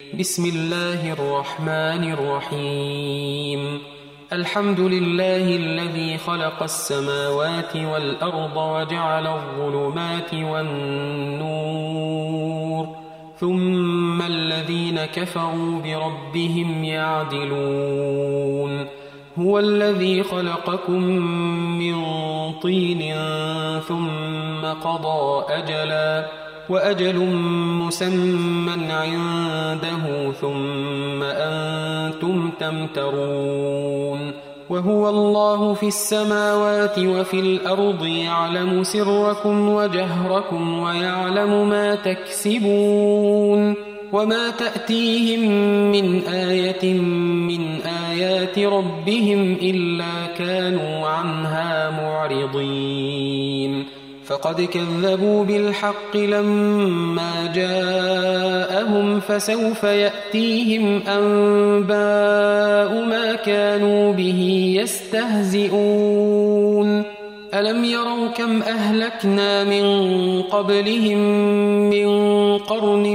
بسم الله الرحمن الرحيم. الحمد لله الذي خلق السماوات والأرض وجعل الظلمات والنور ثم الذين كفروا بربهم يعدلون. هو الذي خلقكم من طين ثم قضى أجلا وأجل مسمى عنده ثم أنتم تمترون. وهو الله في السماوات وفي الأرض يعلم سركم وجهركم ويعلم ما تكسبون. وما تأتيهم من آية من آيات ربهم إلا كانوا عنها معرضين. فقد كذبوا بالحق لما جاءهم فسوف يأتيهم أنباء ما كانوا به يستهزئون. ألم يروا كم أهلكنا من قبلهم من قرن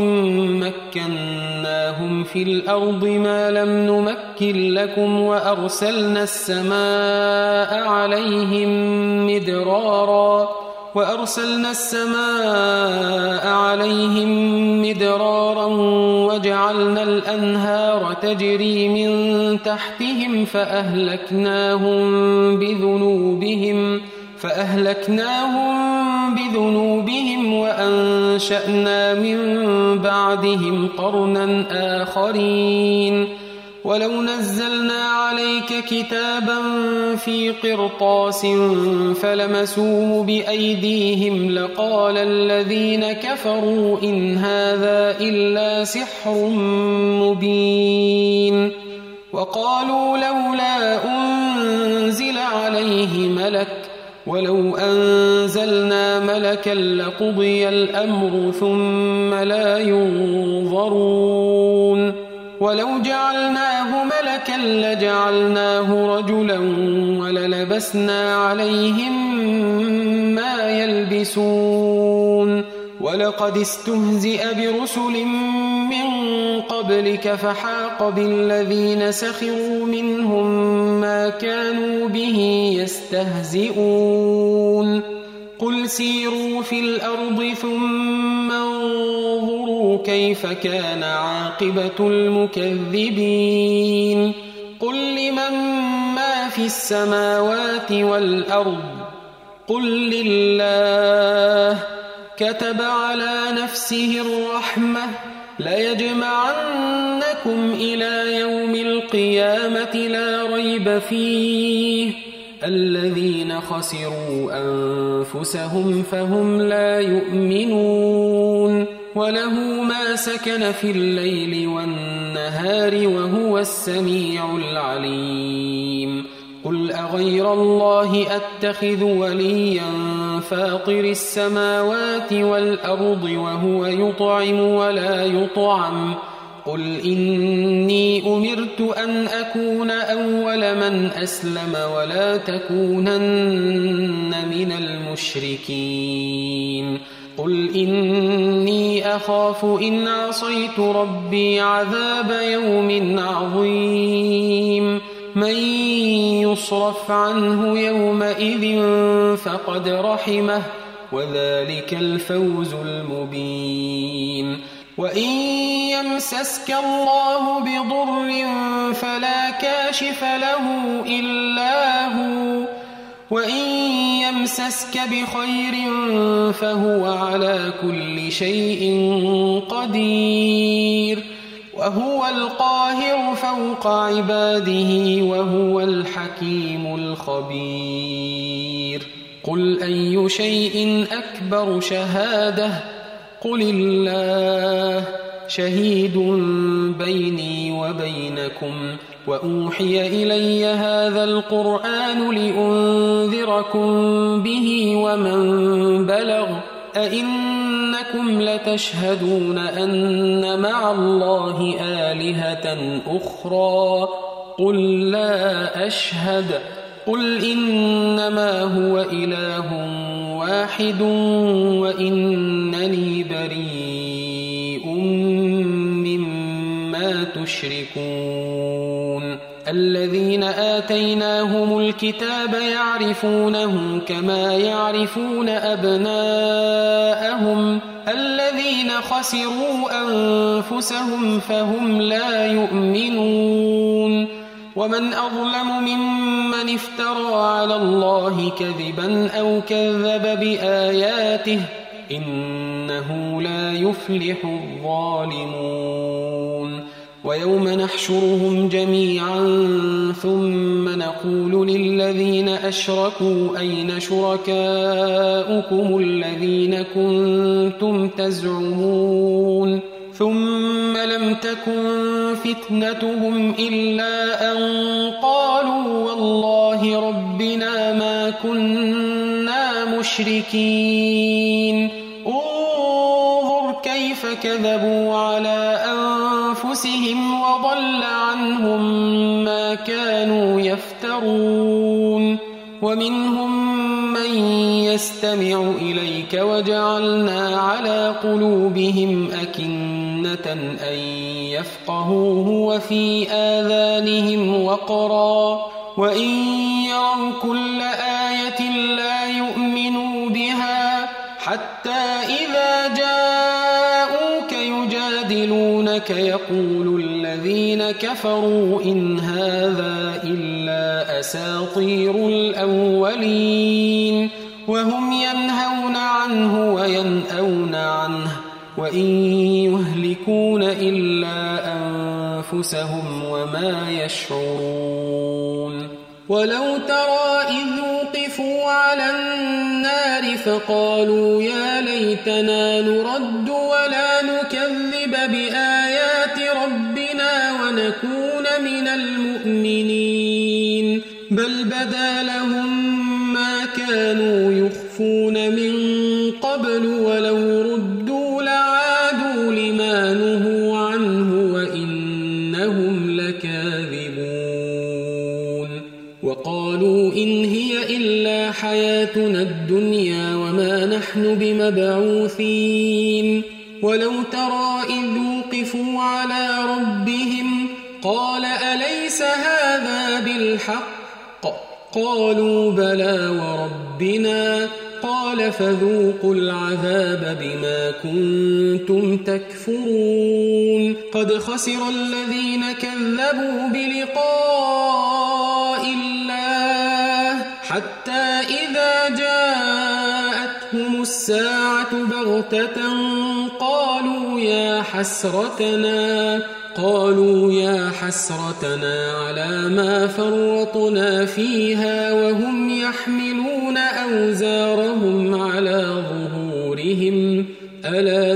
مكناهم في الأرض ما لم نمكن لكم وأرسلنا السماء عليهم مدرارا وجعلنا الأنهار تجري من تحتهم فأهلكناهم بذنوبهم وأنشأنا من بعدهم قرنا آخرين. ولو نزلنا عليك كتابا في قرطاس فلمسوه بأيديهم لقال الذين كفروا إن هذا إلا سحر مبين. وقالوا لولا أنزل عليه ملك ولو أنزلنا ملكا لقضي الأمر ثم لا ينظرون. ولو جعلناه ملكا لجعلناه رجلا وللبسنا عليهم ما يلبسون. ولقد استهزئ برسل من قبلك فحاق بالذين سخروا منهم ما كانوا به يستهزئون. قل سيروا في الأرض ثم انظروا كيف كان عاقبة المكذبين. قل لمن ما في السماوات والأرض قل لله. كتب على نفسه الرحمة ليجمعنكم إلى يوم القيامة لا ريب فيه. الذين خسروا أنفسهم فهم لا يؤمنون. وله ما سكن في الليل والنهار وهو السميع العليم. قل أغير الله أتخذ وليا فاطر السماوات والأرض وهو يطعم ولا يطعم. قل إني أمرت أن أكون أول من أسلم ولا تكونن من المشركين. قل إني أخاف إن عصيت ربي عذاب يوم عظيم. من يصرف عنه يومئذ فقد رحمه وذلك الفوز المبين. وإن يمسسك الله بضر فلا كاشف له إلا هو وإن يمسسك بخير فهو على كل شيء قدير. وهو القاهر فوق عباده وهو الحكيم الخبير. قل أي شيء أكبر شهادة قل الله شهيد بيني وبينكم. وأوحي إلي هذا القرآن لأنذركم به ومن بلغ. أئنكم لتشهدون أن مع الله آلهة أخرى قل لا أشهد. قل إنما هو إله واحد وإنني بريء ما تشركون الذين آتيناهم الكتاب يعرفونه كما يعرفون أبناءهم الذين خسروا أنفسهم فهم لا يؤمنون ومن أظلم ممن افترى على الله كذبا أو كذب بآياته إنه لا يفلح الظالمون ويوم نحشرهم جميعا ثم نقول للذين أشركوا أين شركاؤكم الذين كنتم تزعمون ثم لم تكن فتنتهم إلا أن قالوا والله ربنا ما كنا مشركين انظر كيف كذبوا على أنفسهم وضل عنهم ما كانوا يفترون ومنهم من يستمع إليك وجعلنا على قلوبهم أكنة أن يفقهوه وفي آذانهم وقرا وإن يروا كل آية لا يؤمنوا بها حتى إذا جاءوك يجادلونك يقول الذين كفروا إن هذا إلا أساطير الأولين وهم ينهون عنه وينأون عنه وإن يهلكون إلا أنفسهم وما يشعرون ولو ترى إذ وقفوا على النار فقالوا يا ليتنا نرد ولا نكذب بآيات ربنا ونكون من المؤمنين بل بدا لهم ما كانوا يخفون من قبل ولو ردوا لعادوا لما نهوا عنه وإنهم لكاذبون وقالوا إن هي إلا حياتنا الدنيا وما نحن بمبعوثين ولو ترى إذ وقفوا على ربهم قال أليس هذا بالحق قالوا بلى وربنا قال فذوقوا العذاب بما كنتم تكفرون قد خسر الذين كذبوا بلقاء الله حتى إذا جاءتهم الساعة بغتة قالوا يا حسرتنا على ما فرطنا فيها وهم يحملون أوزارهم على ظهورهم ألا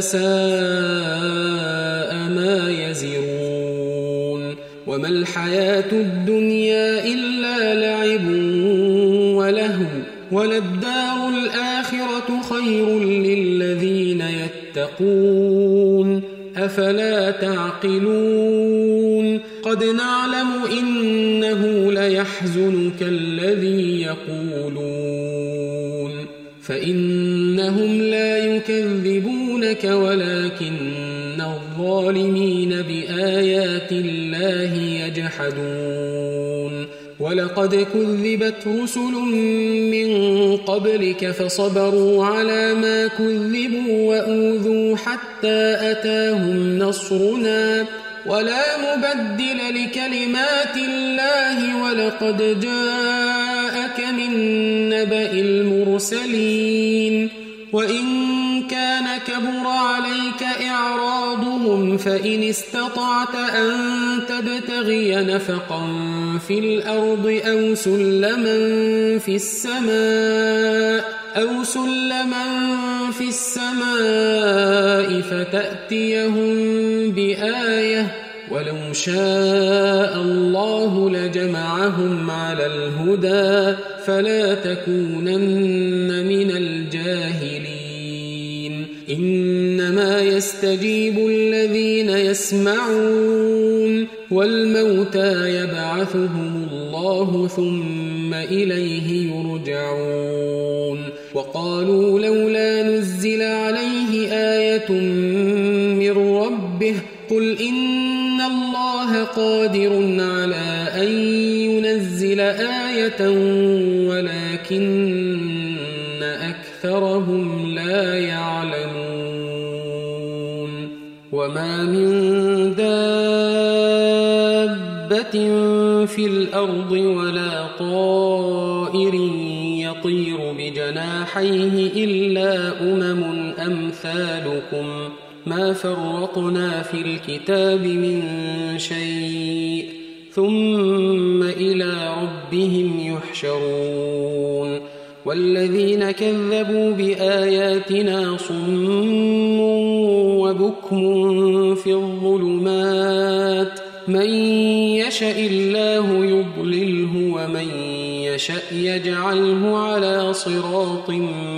ساء ما يزرون وما الحياة الدنيا إلا لعب ولهو وللدار الآخرة خير للذين يتقون أفلا تعقلون قد نعلم إنه ليحزنك الذي يقولون فإنهم لا يكذبونك ولكن الظالمين بآيات الله يجحدون ولقد كذبت رسل من قبلك فصبروا على ما كذبوا وأوذوا حتى أتاهم نصرنا ولا مبدل لكلمات الله ولقد جاءك من نبأ المرسلين وإن كان كبر عليك إعراضهم فإن استطعت أن تبتغي نفقا في الأرض أو سلما في السماء فتأتيهم بآية ولو شاء الله لجمعهم على الهدى فلا تكونن من الجاهلين إنما يستجيب الذين يسمعون والموتى يبعثهم الله ثم إليه يرجعون وقالوا لولا نزل عليه آية من ربه قل إن الله قادر على أن ينزل آية ولكن أكثرهم لا يعلمون وما من دابة في الأرض ولا طائر يطير بجناحيه إلا أمثالكم ما فرطنا في الكتاب من شيء ثم إلى ربهم يحشرون والذين كذبوا بآياتنا صم وبكم في الظلمات من يشاء الله يضلله ومن يشاء يجعله على صراط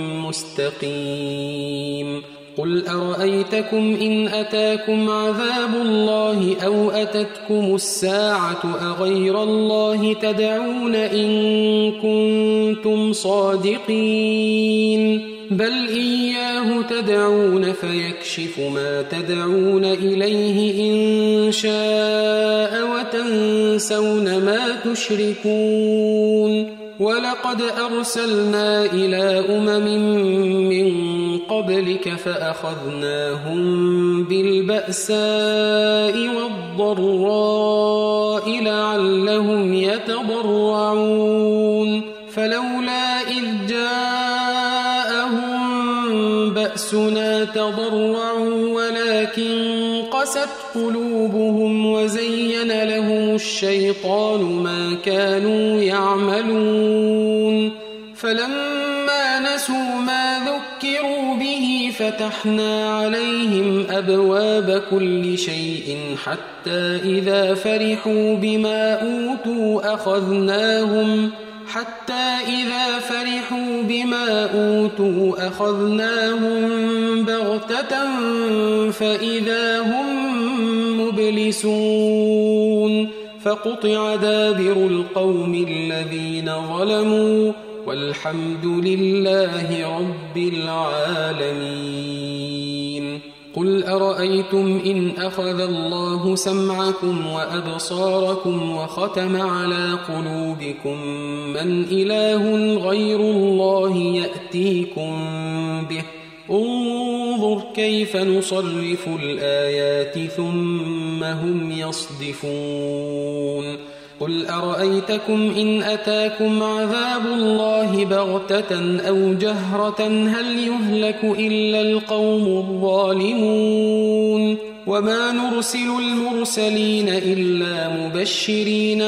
مستقيم قل أرأيتكم إن أتاكم عذاب الله أو أتتكم الساعة أغير الله تدعون إن كنتم صادقين بل إياه تدعون فيكشف ما تدعون إليه إن شاء وتنسون ما تشركون ولقد أرسلنا إلى من قبلك فأخذناهم بالبأساء والضراء لعلهم يتضرعون فلولا إذ جاءهم بأسنا تضرعوا ولكن قست قلوبهم وزين لهم الشيطان ما كانوا يعملون فلما نسوا ما ذكروا به فتحنا عليهم أبواب كل شيء حتى إذا فرحوا بما أوتوا أخذناهم بغتة فإذا هم مبلسون فقطع دابر القوم الذين ظلموا والحمد لله رب العالمين قل أرأيتم إن أخذ الله سمعكم وأبصاركم وختم على قلوبكم من إله غير الله يأتيكم به انظر كيف نصرف الآيات ثم هم يصدفون قل أرأيتكم إن أتاكم عذاب الله بغتة أو جهرة هل يهلك إلا القوم الظالمون وما نرسل المرسلين إلا مبشرين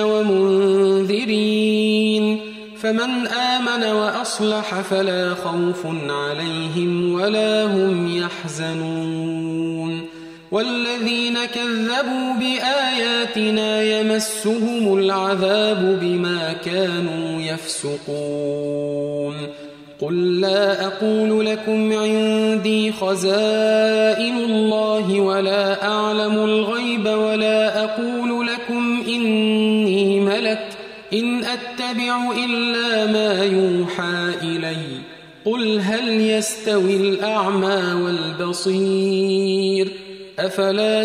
ومنذرين فمن آمن وأصلح فلا خوف عليهم ولا هم يحزنون والذين كذبوا بآياتنا يمسهم العذاب بما كانوا يفسقون قل لا أقول لكم عندي خزائن الله ولا أعلم الغيب ولا أقول لكم إني ملك إن أتبع إلا ما يوحى إلي قل هل يستوي الأعمى والبصير أفلا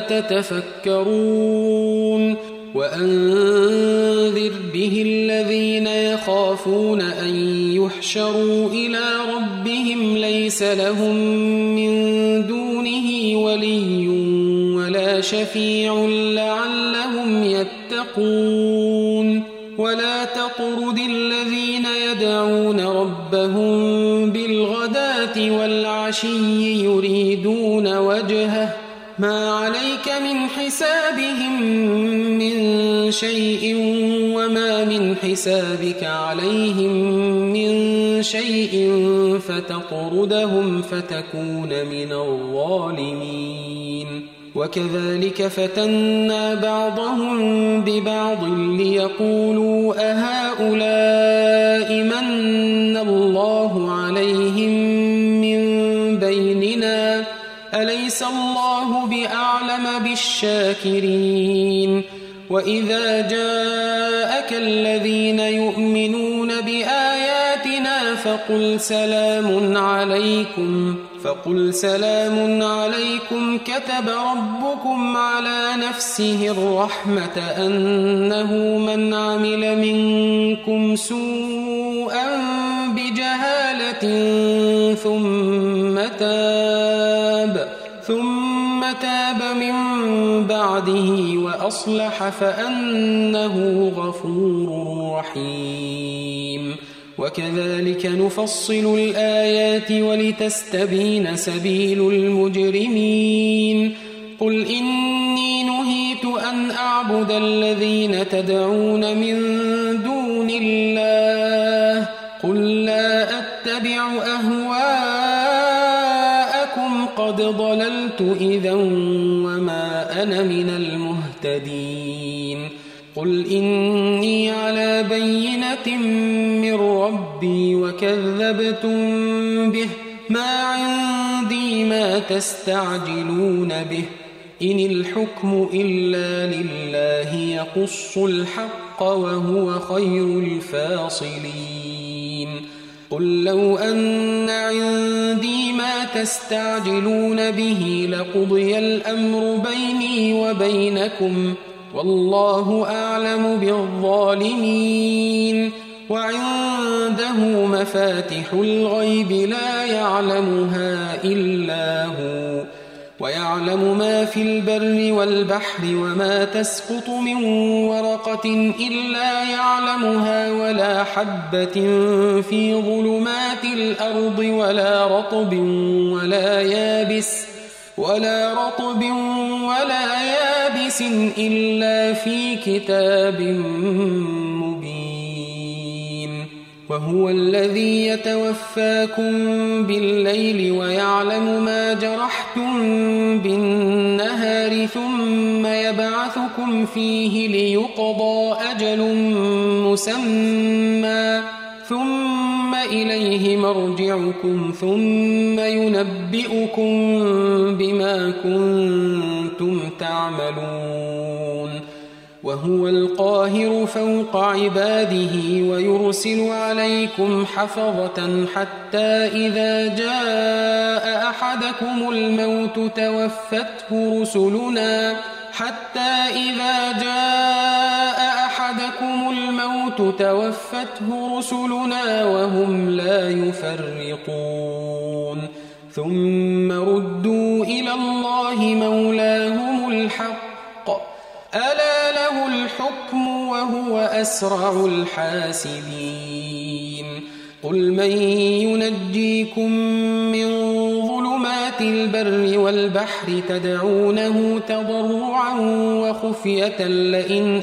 تتفكرون وأنذر به الذين يخافون أن يحشروا إلى ربهم ليس لهم من دونه ولي ولا شفيع لعلهم يتقون ولا تطرد الذين يدعون ربهم بالغداة والعشي يريدون وجهه ما عليك من حسابهم من شيء وما من حسابك عليهم من شيء فتطردهم فتكون من الظالمين وكذلك فتنا بعضهم ببعض ليقولوا أهؤلاء من الله عليهم من بيننا أليس الله بأعلم بالشاكرين وإذا جاءك الذين يؤمنون بآياتنا فقل سلام عليكم فقل سلام عليكم كتب ربكم على نفسه الرحمة أنه من عمل منكم سوءا بجهالة ثم تاب من بعده وأصلح فأنه غفور رحيم وكذلك نفصل الآيات ولتستبين سبيل المجرمين قل إني نهيت أن أعبد الذين تدعون من دون الله قل لا أتبع أهواءكم قد ضللت إذا وما أنا من المهتدين قل إني على بينة من ربي وكذبتم به ما عندي ما تستعجلون به إن الحكم إلا لله يقص الحق وهو خير الفاصلين قل لو أن عندي ما تستعجلون به لقضي الأمر بيني وبينكم والله أعلم بالظالمين وعنده مفاتح الغيب لا يعلمها إلا هو ويعلم ما في البر والبحر وما تسقط من ورقة إلا يعلمها ولا حبة في ظلمات الأرض ولا رطب ولا يابس إلا في كتاب مبين وهو الذي يتوفاكم بالليل ويعلم ما جرحتم بالنهار ثم يبعثكم فيه ليقضى أجل مسمى ثم إليه مرجعكم ثم ينبئكم بما كنتم تعملون وهو القاهر فوق عباده ويرسل عليكم حفظة حتى إذا جاء أحدكم الموت توفته رسلنا وهم لا يفرطون ثم ردوا إلى الله مولاهم الحق ألا له الحكم وهو أسرع الحاسبين قل من ينجيكم من ظلمات البر والبحر تدعونه تضرعا وخفية لئن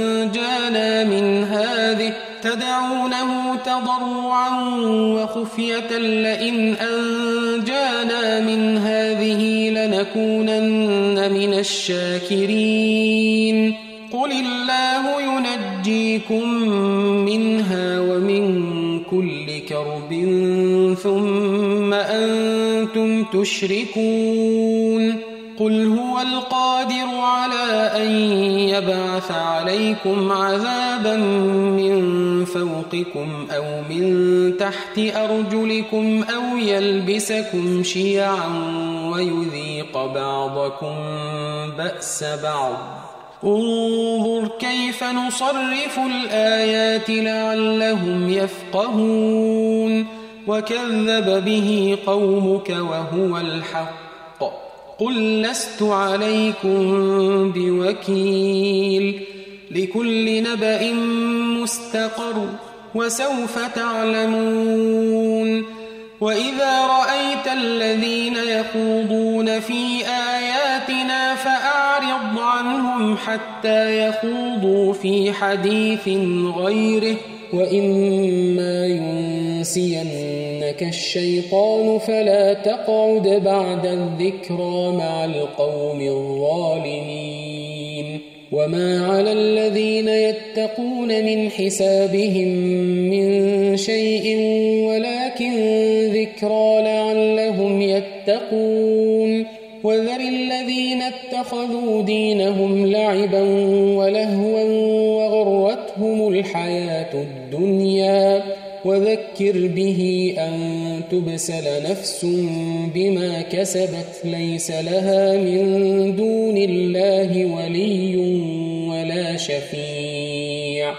أنجانا من هذه لنكونن من الشاكرين قل الله ينجيكم منها ومن كل كرب ثم أنتم تشركون قل هو القادر على أن يبعث عليكم عذابا من فوقكم أو من تحت أرجلكم أو يلبسكم شيعا ويذيق بعضكم بأس بعض انظر كيف نصرف الآيات لعلهم يفقهون وكذب به قومك وهو الحق قل لست عليكم بوكيل لكل نبأ مستقر وسوف تعلمون وإذا رأيت الذين يخوضون في آياتنا فأعرض عنهم حتى يخوضوا في حديث غيره وإما ينسينك الشيطان فلا تقعد بعد الذكرى مع القوم الظالمين وما على الذين يتقون من حسابهم من شيء ولكن ذكرى لعلهم يتقون وذر الذين اتخذوا دينهم لعبا ولهوا وغرتهم الحياة الدنيا وذكر به أن تبسل نفس بما كسبت ليس لها من دون الله ولي ولا شفيع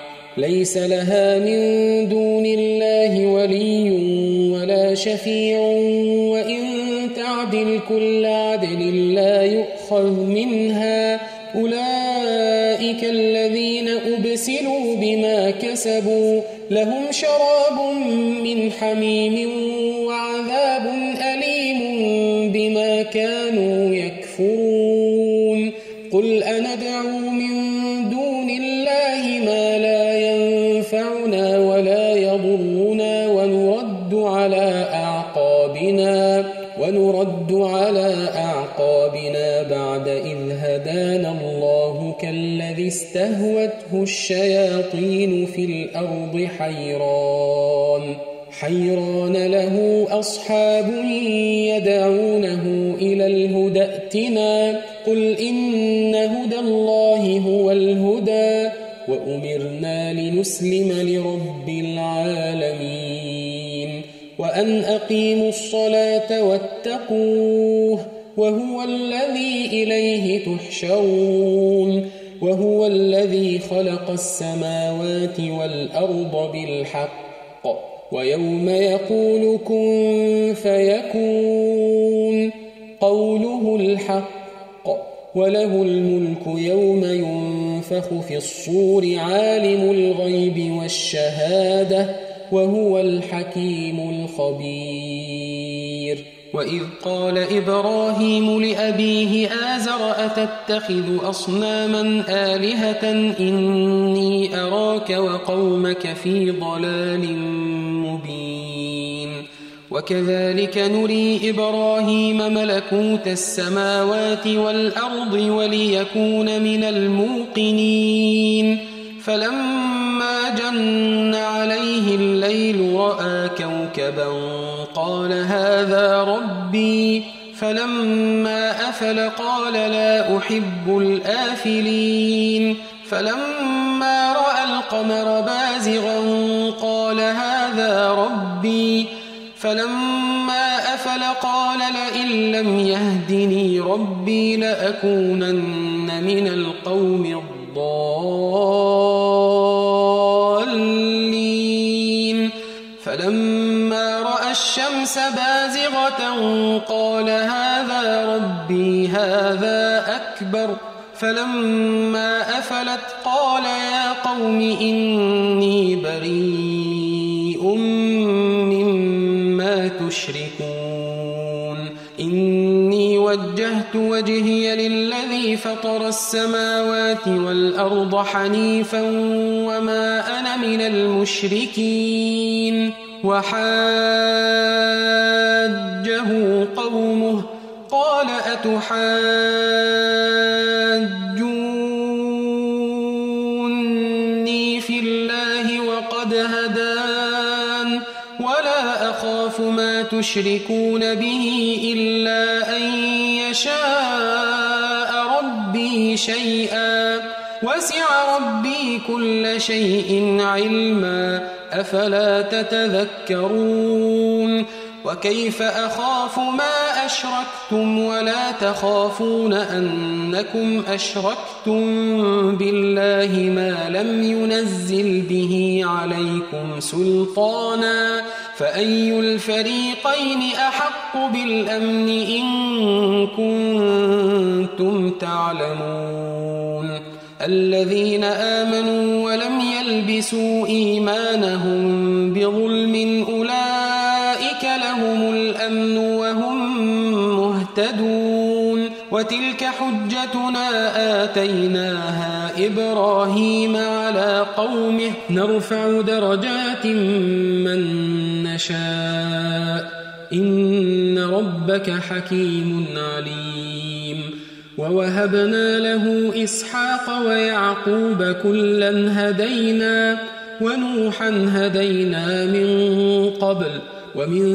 وإن تعدل كل عدل لا يؤخذ منها أولئك الذين أبسلوا بما كسبوا لهم شراب من حميم وعذاب أليم بما كانوا يكفرون قل أندعو من دون الله ما لا ينفعنا ولا يضرنا ونرد على أعقابنا بعد إذ هدانا الله كالذي استهوته الشياطين في الأرض حيران له أصحاب يدعونه إلى الهدى ائتنا قل إن هدى الله هو الهدى وأمرنا لنسلم لرب العالمين وأن أقيموا الصلاة واتقوه وهو الذي إليه تحشرون وهو الذي خلق السماوات والأرض بالحق ويوم يقول كن فيكون قوله الحق وله الملك يوم ينفخ في الصور عالم الغيب والشهادة وهو الحكيم الخبير وإذ قال إبراهيم لأبيه آزر أتتخذ أصناما آلهة إني أراك وقومك في ضلال مبين وكذلك نري إبراهيم ملكوت السماوات والأرض وليكون من الموقنين فلما جن عليه الليل رأى كوكبا قال هذا ربي فلما أفل قال لا أحب الآفلين فلما رأى القمر بازغا قال هذا ربي فلما أفل قال لئن لم يهدني ربي لأكونن من القوم الضالين فلما رأى الشمس بازغة قال هذا ربي هذا أكبر فلما أفلت قال يا قوم إني بريء مما تشركون إني وجهت وجهي للذي فطر السماوات والأرض حنيفا وما أنا من المشركين وحاجه قومه قال أتحاجوني في الله وقد هدان ولا أخاف ما تشركون به إلا أن يشاء ربي شيئا وسع ربي كل شيء علما أفلا تتذكرون وكيف أخاف ما أشركتم ولا تخافون أنكم أشركتم بالله ما لم ينزل به عليكم سلطانا فأي الفريقين أحق بالأمن إن كنتم تعلمون الذين آمنوا ولم يلبسوا إيمانهم بظلم أولئك لهم الأمن وهم مهتدون وتلك حجتنا آتيناها إبراهيم على قومه نرفع درجات من نشاء إن ربك حكيم عليم ووهبنا له إسحاق ويعقوب كلا هدينا ونوحا هدينا من قبل ومن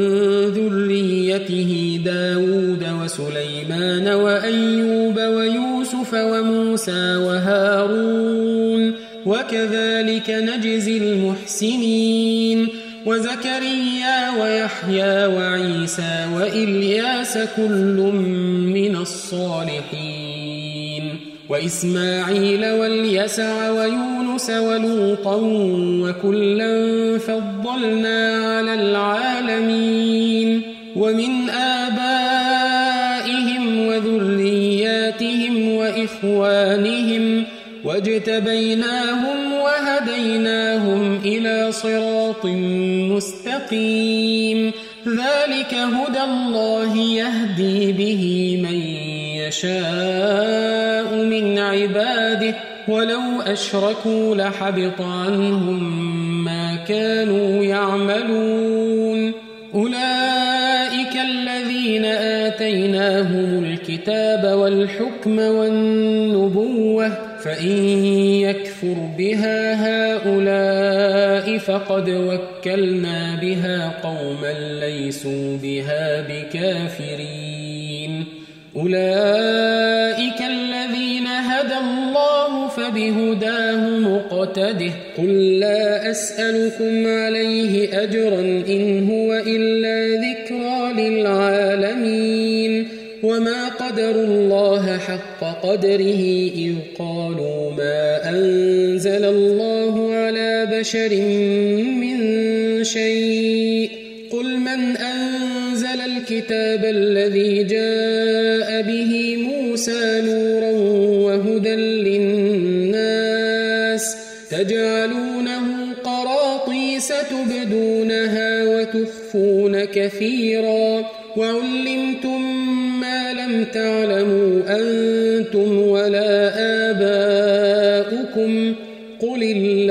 ذريته داود وسليمان وأيوب ويوسف وموسى وهارون وكذلك نجزي المحسنين وزكريا ويحيى وعيسى وإلياس كل من الصالحين وإسماعيل واليسع ويونس ولوطا وكلا فضلنا على العالمين ومن آبائهم وذرياتهم وإخوانهم واجتبيناهم وهديناهم إلى صراط مستقيم ذلك هدى الله يهدي به من يشاء من عباده ولو أشركوا لحبط عنهم ما كانوا يعملون أولئك الذين آتيناهم الكتاب والحكم والنبوة فإن يكفر بها هؤلاء فقد وكلنا بها قوما ليسوا بها بكافرين أولئك الذين هدى الله فبهداه مقتده قل لا أسألكم عليه أجرا إن هو إلا ذكرى للعالمين وما قدروا الله حق قدره إذ قالوا ما أنزل الله على بشر من شيء قل من أنزل الكتاب الذي جاء به موسى نورا وهدى للناس تجعلونه قراطيس تبدونها وتخفون كثيرا وعلمتم ما لم تعلموا أنتم ولا آباؤكم قل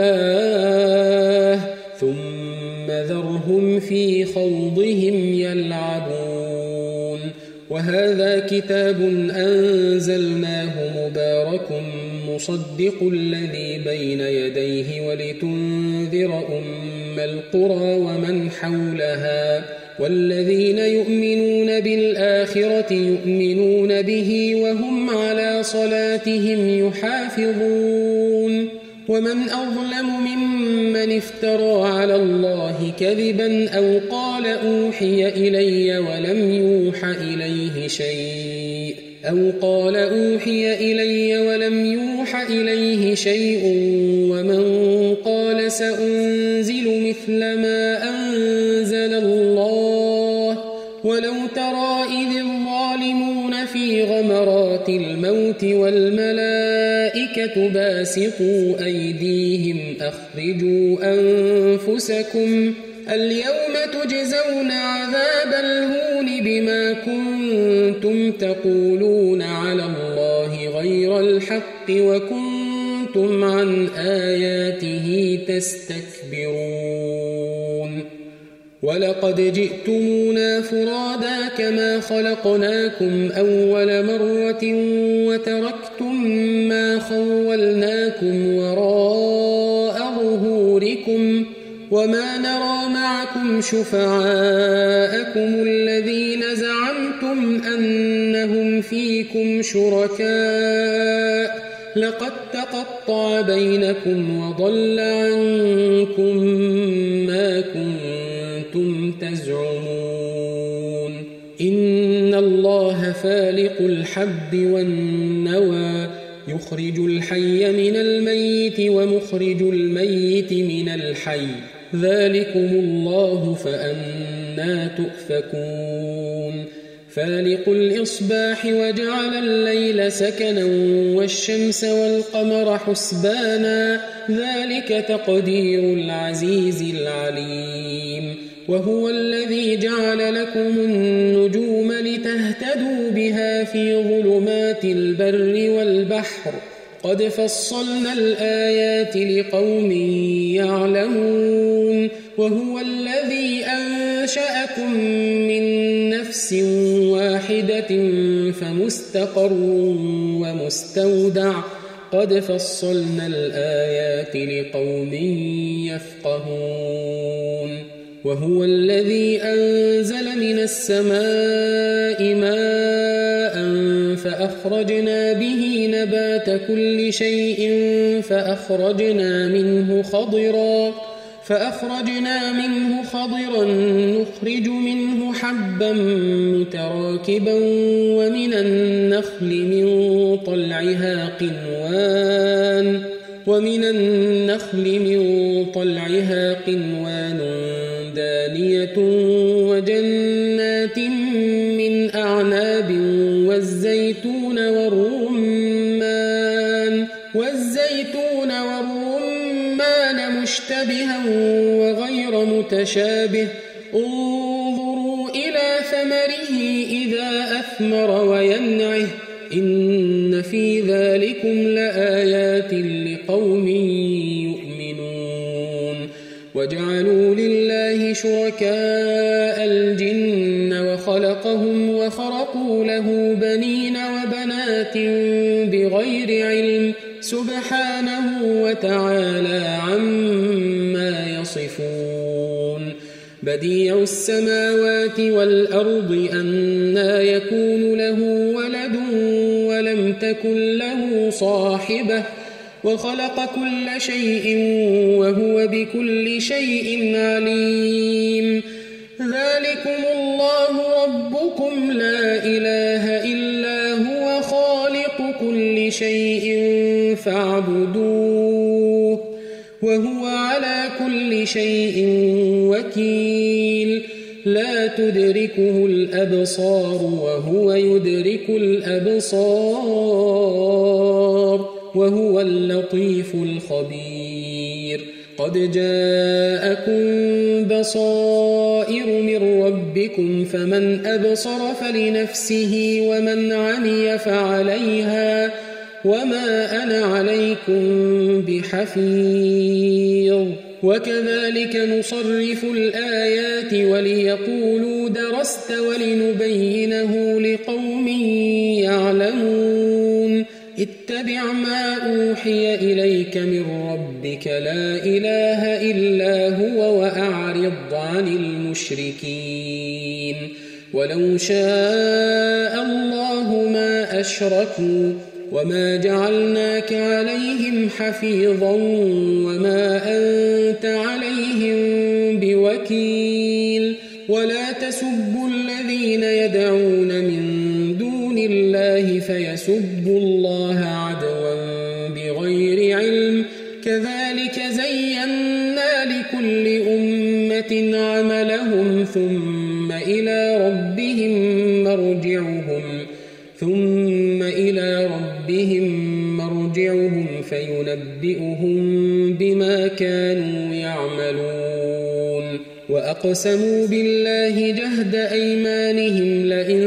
الله ثم ذرهم في خوضهم يلعبون وهذا كتاب أنزلناه مبارك مصدق الذي بين يديه ولتنذر أم القرى ومن حولها والذين يؤمنون بالآخرة يؤمنون به وهم على صلاتهم يحافظون ومن أظلم ممن افترى على الله كذبا أو قال أوحي إلي ولم يوحى إليه شيء ومن قال سأنزل مثل ما أنزل الله ولو ترى إذ الظالمون في غمرات الموت والملائكة باسطوا أيديهم أخرجوا أنفسكم اليوم تجزون عذاب الهون بما كنتم تقولون على الله غير الحق وكنتم عن آياته تستكبرون ولقد جئتمونا فرادا كما خلقناكم أول مرة وتركتم ما خولناكم وراء ظهوركم وما نرى معكم شفعاءكم الذين زعمتم أنهم فيكم شركاء لقد تقطع بينكم وضل عنكم ما كنتم تزعمون إن الله فالق الحب والنوى يخرج الحي من الميت ومخرج الميت من الحي ذلكم الله فأنى تؤفكون فالق الإصباح وجعل الليل سكنا والشمس والقمر حسبانا ذلك تقدير العزيز العليم وهو الذي جعل لكم النجوم لتهتدوا بها في ظلمات البر والبحر قد فصلنا الآيات لقوم يعلمون وهو الذي أنشأكم من نفس واحدة فمستقر ومستودع قد فصلنا الآيات لقوم يفقهون وهو الذي أنزل من السماء ماء فأخرجنا به نبات كل شيء فأخرجنا منه فأخرجنا منه خضرا نخرج منه حبا متراكبا ومن النخل من طلعها قنوان دانية وجنات من أعناب والزيتون والرمان مشتبها وغير متشابه انظروا إلى ثمره إذا أثمر وينعه إن في ذلكم لآيات لقوم يؤمنون وجعلوا لله شركاء الجن وخلقهم وخرقوا له بنين وبنات بغير علم سبحانه وتعالى عما يصفون بديع السماوات والأرض أنى يكون له ولد ولم تكن له صاحبة وخلق كل شيء وهو بكل شيء عليم ذلكم الله ربكم لا إله إلا هو خالق كل شيء فاعبدوه وهو على كل شيء وكيل لا تدركه الأبصار وهو يدرك الأبصار وهو اللطيف الخبير قد جاءكم بصائر من ربكم فمن أبصر فلنفسه ومن عمي فعليها وما أنا عليكم بحفيظ وكذلك نصرف الآيات وليقولوا درست ولنبينه لقوم يعلمون اتبع ما أوحي إليك من ربك لا إله إلا هو وأعرض عن المشركين ولو شاء الله ما أشركوا وما جعلناك عليهم حفيظا وما أنت عليهم بوكيل ولا تسبوا الذين يدعون من دون الله فيسبوا الله عدوا بغير علم كذلك زينا لكل أمة عملهم ثم إلى ربهم مرجعهم فينبئهم بما كانوا يعملون وأقسموا بالله جهد أيمانهم لئن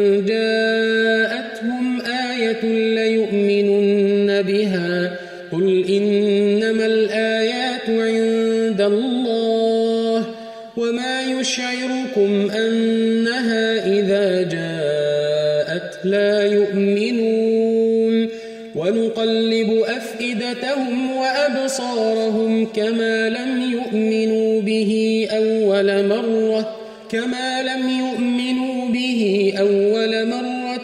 جاءتهم آية ليؤمنن بها قل إنما الآيات عند الله وما يشعركم أنها إذا جاءت لا يؤمنون ونقلب أفئدتهم وأبصارهم كما لم يؤمنوا به أول مرة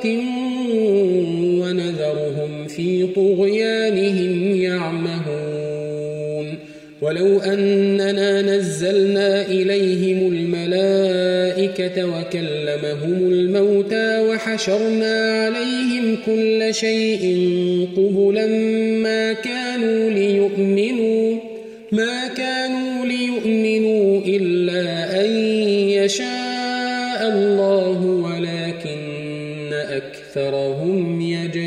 ونذرهم في طغيانهم يعمهون ولو أننا نزلنا إليهم الملائكة وكلمهم الموتى وحشرنا عليهم كل شيء قبلا ما كانوا ليؤمنوا إلا أن يشاء الله ولكن أكثرهم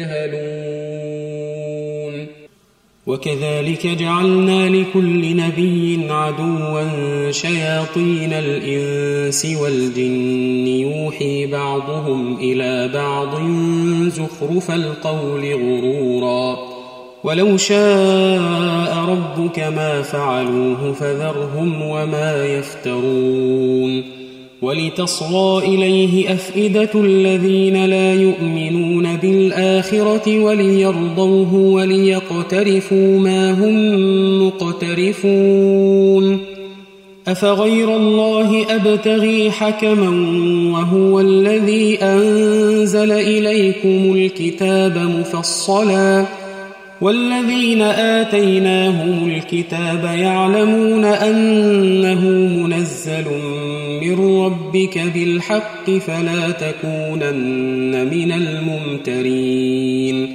يجهلون وكذلك جعلنا لكل نبي عدوا شياطين الإنس والجن يوحي بعضهم إلى بعض زخرف القول غرورا ولو شاء ربك ما فعلوه فذرهم وما يفترون ولتصغى إليه أفئدة الذين لا يؤمنون بالآخرة وليرضوه وليقترفوا ما هم مقترفون أفغير الله أبتغي حكما وهو الذي أنزل إليكم الكتاب مفصلا والذين آتيناهم الكتاب يعلمون أنه منزل من ربك بالحق فلا تكونن من الممترين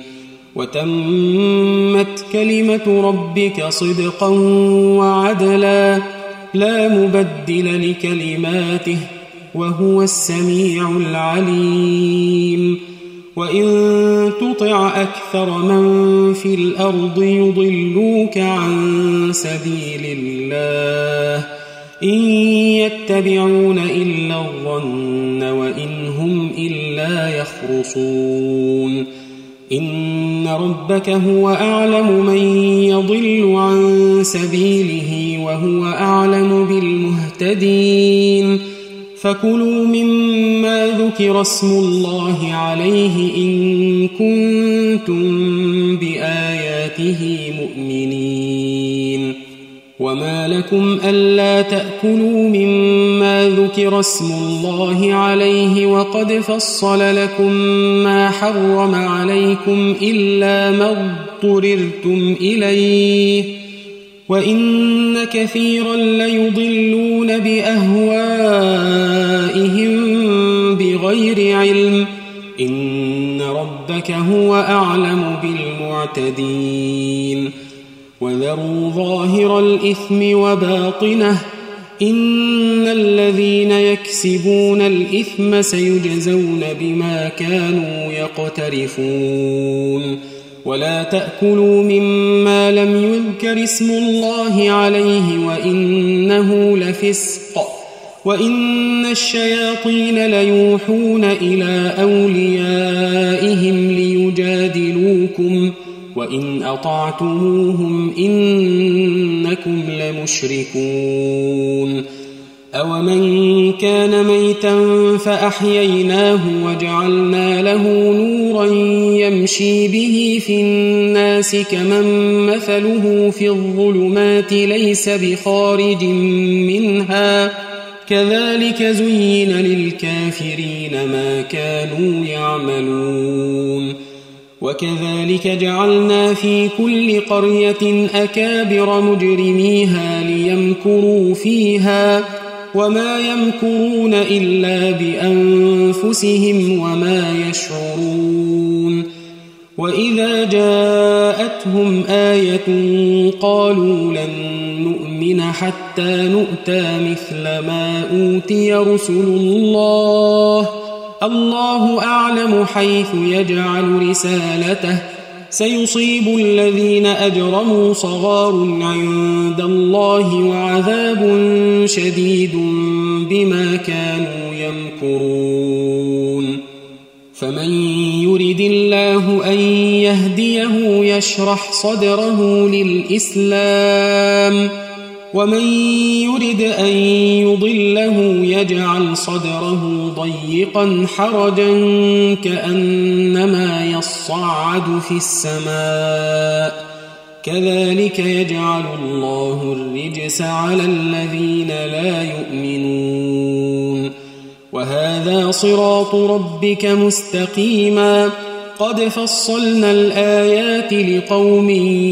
وتمت كلمة ربك صدقا وعدلا لا مبدل لكلماته وهو السميع العليم وإن تطع أكثر من في الأرض يضلوك عن سبيل الله إن يتبعون إلا الظن وإن هم إلا يخرصون إن ربك هو أعلم من يضل عن سبيله وهو أعلم بالمهتدين فكلوا مما ذكر اسم الله عليه إن كنتم بآياته مؤمنين وما لكم ألا تأكلوا مما ذكر اسم الله عليه وقد فصل لكم ما حرم عليكم إلا ما اضطررتم إليه وإن كثيرا ليضلون بأهوائهم بغير علم إن ربك هو أعلم بالمعتدين وذروا ظاهر الإثم وباطنه إن الذين يكسبون الإثم سيجزون بما كانوا يقترفون ولا تأكلوا مما لم يذكر اسم الله عليه وإنه لفسق وإن الشياطين ليوحون إلى أوليائهم ليجادلوكم وإن أطعتموهم إنكم لمشركون أومن كان ميتا فأحييناه وجعلنا له نورا يمشي به في الناس كمن مثله في الظلمات ليس بخارج منها كذلك زين للكافرين ما كانوا يعملون وكذلك جعلنا في كل قرية أكابر مجرميها ليمكروا فيها وما يمكرون إلا بأنفسهم وما يشعرون وإذا جاءتهم آية قالوا لن نؤمن حتى نؤتى مثل ما أوتي رسل الله الله أعلم حيث يجعل رسالته سيصيب الذين أجرموا صغار عند الله وعذاب شديد بما كانوا يمكرون فمن يرد الله أن يهديه يشرح صدره للإسلام ومن يرد أن يضله يجعل صدره ضيقا حرجا كأنما يصعد في السماء كذلك يجعل الله الرجس على الذين لا يؤمنون وهذا صراط ربك مستقيما قد فصلنا الآيات لقوم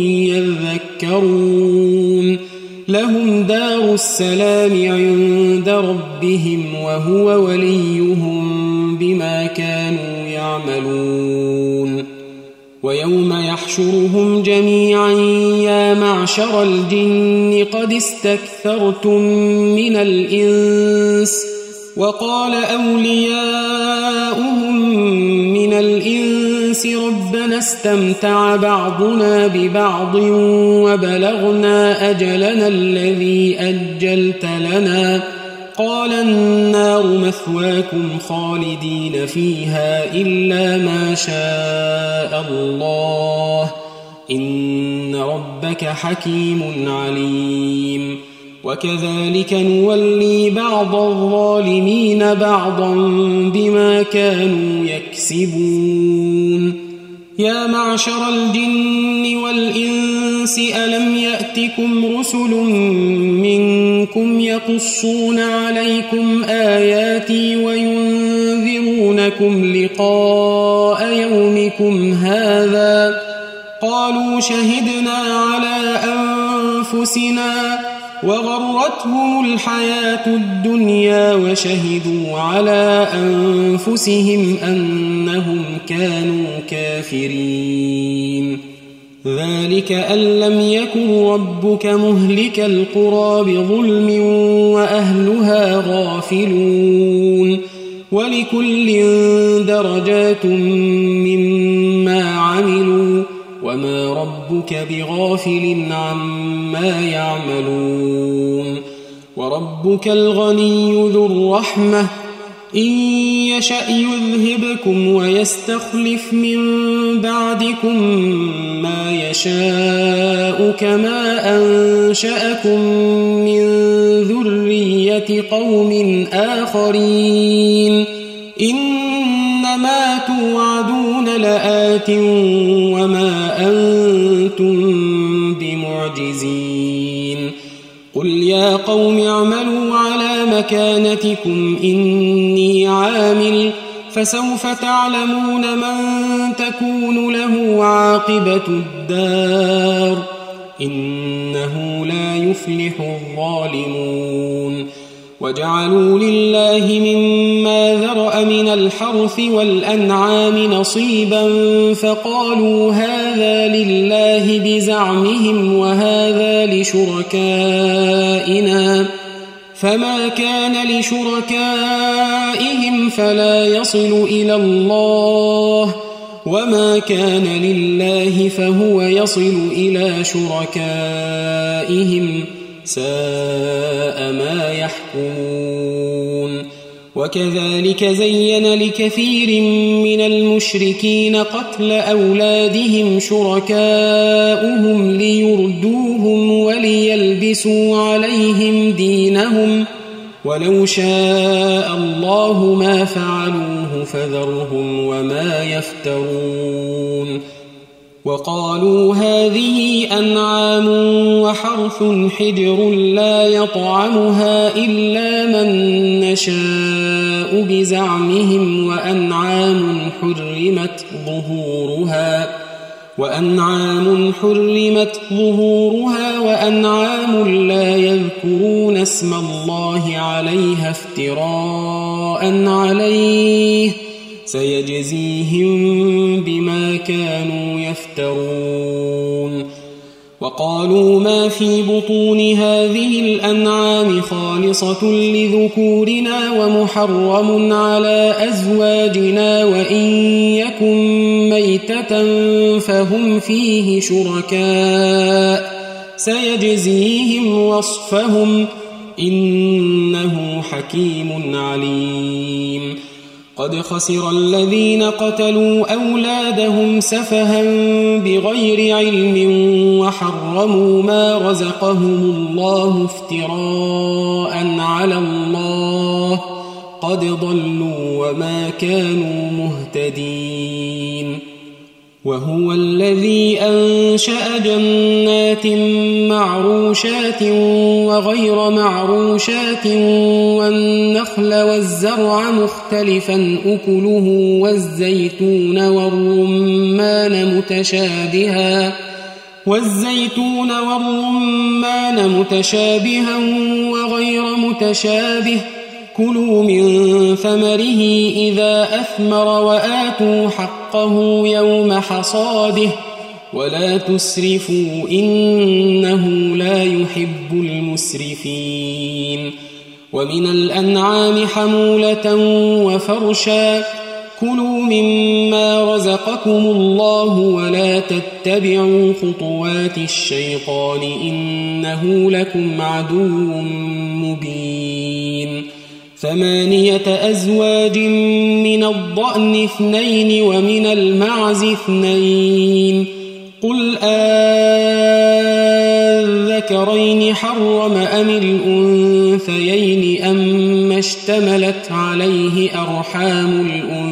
يذكرون لهم دار السلام عند ربهم وهو وليهم بما كانوا يعملون ويوم يحشرهم جميعا يا معشر الجن قد استكثرتم من الإنس وقال أولياؤهم من الإنس ربنا استمتع بعضنا ببعض وبلغنا أجلنا الذي أجلت لنا قال النار مثواكم خالدين فيها إلا ما شاء الله إن ربك حكيم عليم وكذلك نولي بعض الظالمين بعضا بما كانوا يكسبون يا معشر الجن والإنس ألم يأتكم رسل منكم يقصون عليكم آياتي وينذرونكم لقاء يومكم هذا قالوا شهدنا على أنفسنا وغرتهم الحياة الدنيا وشهدوا على أنفسهم أنهم كانوا كافرين ذلك أن لم يكن ربك مهلك القرى بظلم وأهلها غافلون ولكل درجات مما عملوا وما ربك بغافل عما يعملون وربك الغني ذو الرحمة إن يشأ يذهبكم ويستخلف من بعدكم ما يشاء كما أنشأكم من ذرية قوم آخرين إنما توعدون لآت وما أنتم بمعجزين قل يا قوم اعملوا على مكانتكم إني عامل فسوف تعلمون من تكون له عاقبة الدار إنه لا يفلح الظالمون وجعلوا لله مما ذرأ من الحرث والأنعام نصيبا فقالوا هذا لله بزعمهم وهذا لشركائنا فما كان لشركائهم فلا يصل إلى الله وما كان لله فهو يصل إلى شركائهم ساء ما يحكمون وكذلك زين لكثير من المشركين قتل أولادهم شركاؤهم ليردوهم وليلبسوا عليهم دينهم ولو شاء الله ما فعلوه فذرهم وما يفترون وقالوا هذه أنعام وحرث حجر لا يطعمها إلا من نشاء بزعمهم وأنعام حرمت ظهورها وأنعام لا يذكرون اسم الله عليها افتراء عليه سيجزيهم بما كانوا يفترون وقالوا ما في بطون هذه الأنعام خالصة لذكورنا ومحرم على أزواجنا وإن يكن ميتة فهم فيه شركاء سيجزيهم وصفهم إنه حكيم عليم قد خسر الذين قتلوا أولادهم سفها بغير علم وحرموا ما رزقهم الله افتراء على الله قد ضلوا وما كانوا مهتدين وهو الذي أنشأ جنات معروشات وغير معروشات والنخل والزرع مختلفا أكله والزيتون والرمان متشابها وغير متشابه كلوا من ثمره إذا أثمر وآتوا حقه يوم حصاده ولا تسرفوا إنه لا يحب المسرفين ومن الأنعام حمولة وفرشا كلوا مما رزقكم الله ولا تتبعوا خطوات الشيطان إنه لكم عدو مبين 8 أزواج من الضأن 2 ومن المعز 2 قل أذكرين حرم أم الأنثيين أما اشتملت عليه أرحام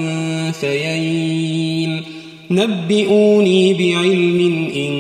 الأنثيين نبئوني بعلم إن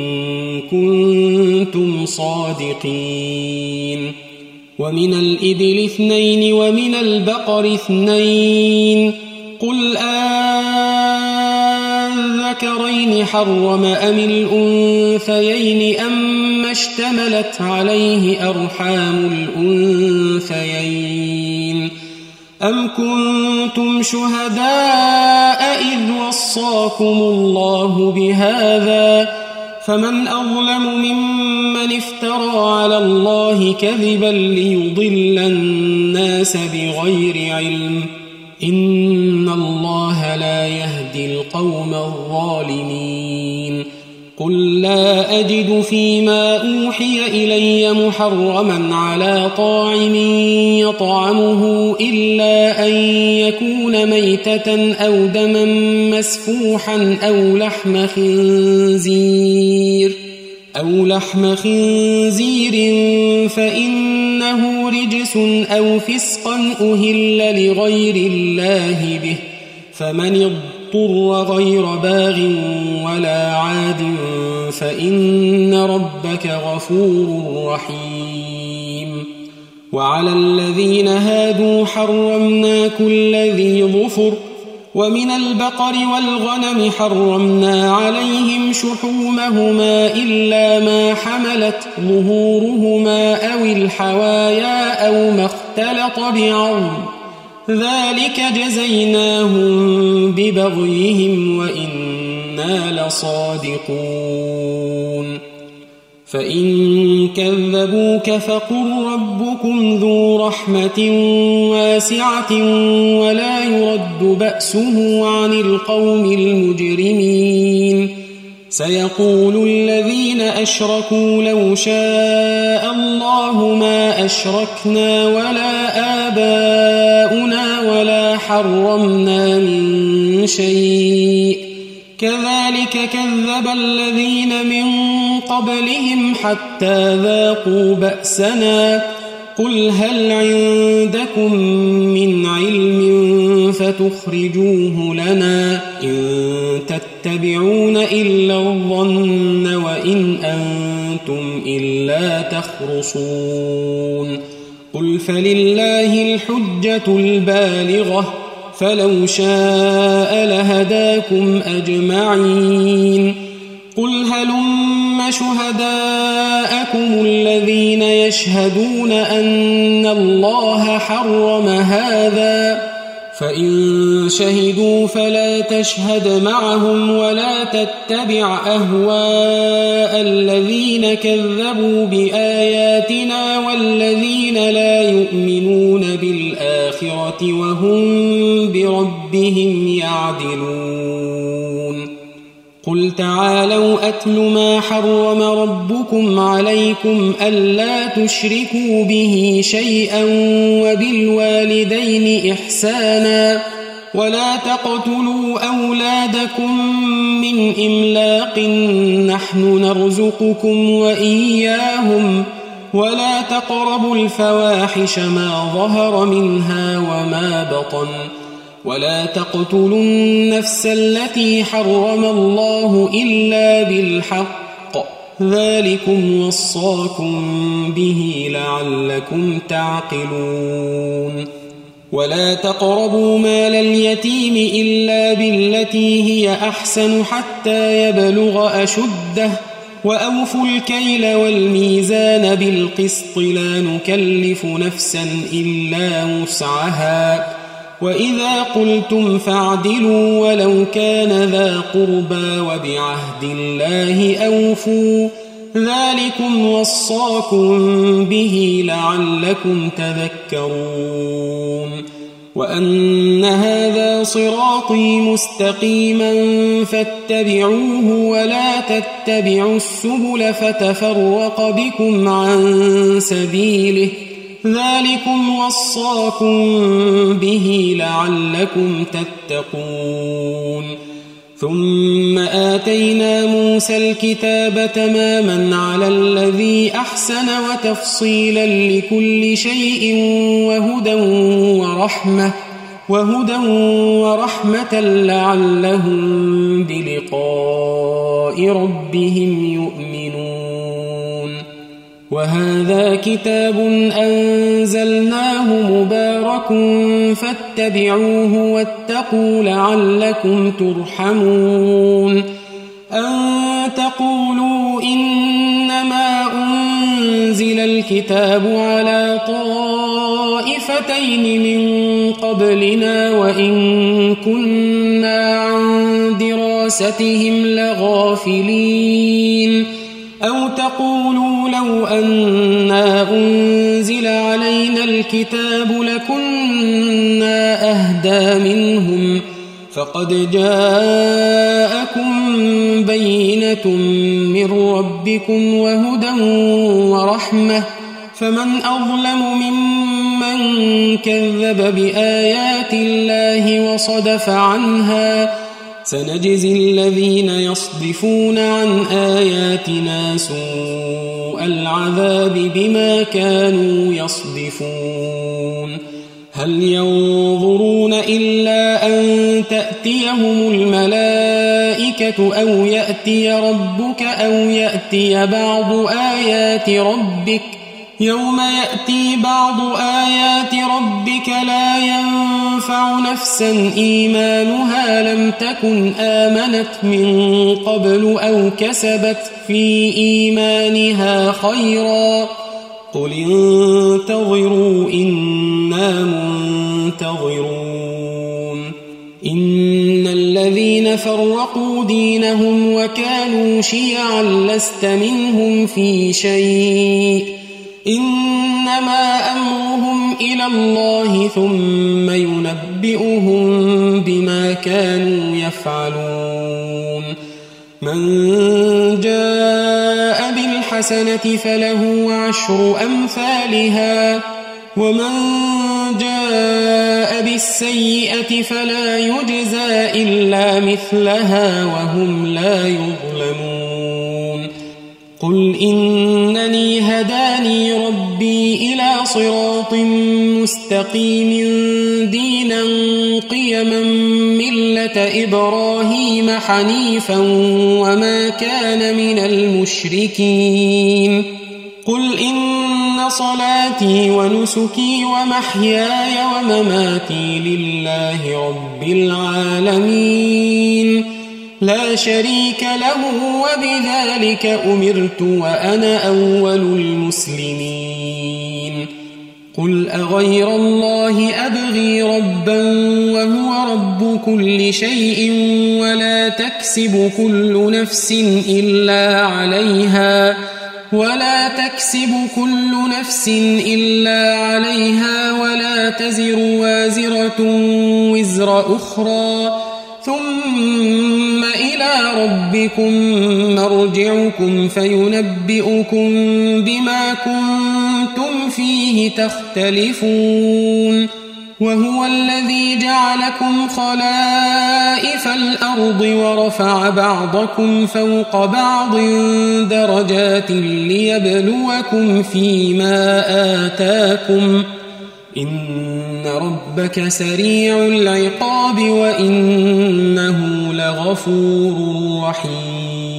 كنتم صادقين ومن الإبل 2 ومن البقر 2 قل الذكرين حرم أم الأنثيين أما اشتملت عليه أرحام الأنثيين أم كنتم شهداء إذ وصاكم الله بهذا فمن أظلم ممن افترى على الله كذبا ليضل الناس بغير علم إن الله لا يهدي القوم الظالمين قل لا أجد فيما أوحي إلي محرما على طاعم يطعمه إلا أن يكون ميتة أو دما مسفوحا أو لحم خنزير فإنه رجس أو فسقا أهل لغير الله به فمن اضطر غير باغ ولا عاد فإن ربك غفور رحيم وعلى الذين هادوا حرمنا كل ذي ظفر ومن البقر والغنم حرمنا عليهم شحومهما إلا ما حملت ظهورهما أو الحوايا أو ما اختلط بعظم ذلك جزيناهم ببغيهم وإنا لصادقون فإن كذبوك فقل ربكم ذو رحمة واسعة ولا يرد بأسه عن القوم المجرمين سيقول الذين أشركوا لو شاء الله ما أشركنا ولا آباؤنا ولا حرمنا من شيء كذلك كذب الذين من قبلهم حتى ذاقوا بأسنا قل هل عندكم من علم فتخرجوه لنا إن تتبعون إلا الظن وإن أنتم إلا تخرصون قل فلله الحجة البالغة فلو شاء لهداكم أجمعين قل هلم شهداءكم الذين يشهدون أن الله حرم هذا فإن شهدوا فلا تشهد معهم ولا تتبع أهواء الذين كذبوا بآياتنا والذين لا يؤمنون بالآخرة وهم بربهم يعدلون قل تعالوا أتل ما حرم ربكم عليكم ألا تشركوا به شيئا وبالوالدين إحسانا ولا تقتلوا أولادكم من إملاق نحن نرزقكم وإياهم ولا تقربوا الفواحش ما ظهر منها وما بطن ولا تقتلوا النفس التي حرم الله إلا بالحق ذلكم وصاكم به لعلكم تعقلون ولا تقربوا مال اليتيم إلا بالتي هي أحسن حتى يبلغ أشده وأوفوا الكيل والميزان بالقسط لا نكلف نفسا إلا وسعها وإذا قلتم فاعدلوا ولو كان ذا قربى وبعهد الله أوفوا ذلكم وصاكم به لعلكم تذكرون وأن هذا صراطي مستقيما فاتبعوه ولا تتبعوا السبل فتفرق بكم عن سبيله ذلكم وصاكم به لعلكم تتقون ثم آتينا موسى الكتاب تماما على الذي أحسن وتفصيلا لكل شيء وهدى ورحمة لعلهم بلقاء ربهم يؤمنون وهذا كتاب أنزلناه مبارك فاتبعوه واتقوا لعلكم ترحمون أن تقولوا إنما أنزل الكتاب على طائفتين من قبلنا وإن كنا عن دراستهم لغافلين أو تقولوا لو أنا أنزل علينا الكتاب لكنا أهدى منهم فقد جاءكم بينة من ربكم وهدى ورحمة فمن أظلم ممن كذب بآيات الله وصدف عنها سنجزي الذين يصدفون عن آياتنا سوء العذاب بما كانوا يصدفون هل ينظرون إلا أن تأتيهم الملائكة أو يأتي ربك أو يأتي بعض آيات ربك يوم يأتي بعض آيات ربك لا ينفع نفسا إيمانها لم تكن آمنت من قبل أو كسبت في إيمانها خيرا قل انتظروا إنا منتظرون إن الذين فرقوا دينهم وكانوا شيعا لست منهم في شيء إنما أمرهم إلى الله ثم ينبئهم بما كانوا يفعلون من جاء بالحسنة فله 10 أمثالها ومن جاء بالسيئة فلا يجزى إلا مثلها وهم لا يظلمون قل إنني هداني ربي إلى صراط مستقيم دينا قيما ملة إبراهيم حنيفا وما كان من المشركين قل إن صلاتي ونسكي ومحياي ومماتي لله رب العالمين لا شريك له وبذلك أمرت وأنا أول المسلمين قل أغير الله أبغي ربا وهو رب كل شيء ولا تكسب كل نفس إلا عليها ولا تزر وازرة وزر أخرى ثم إلى ربكم مرجعكم فينبئكم بما كنتم فيه تختلفون وهو الذي جعلكم خلائف الأرض ورفع بعضكم فوق بعض درجات ليبلوكم فيما آتاكم إن ربك سريع العقاب وإنه لغفور رحيم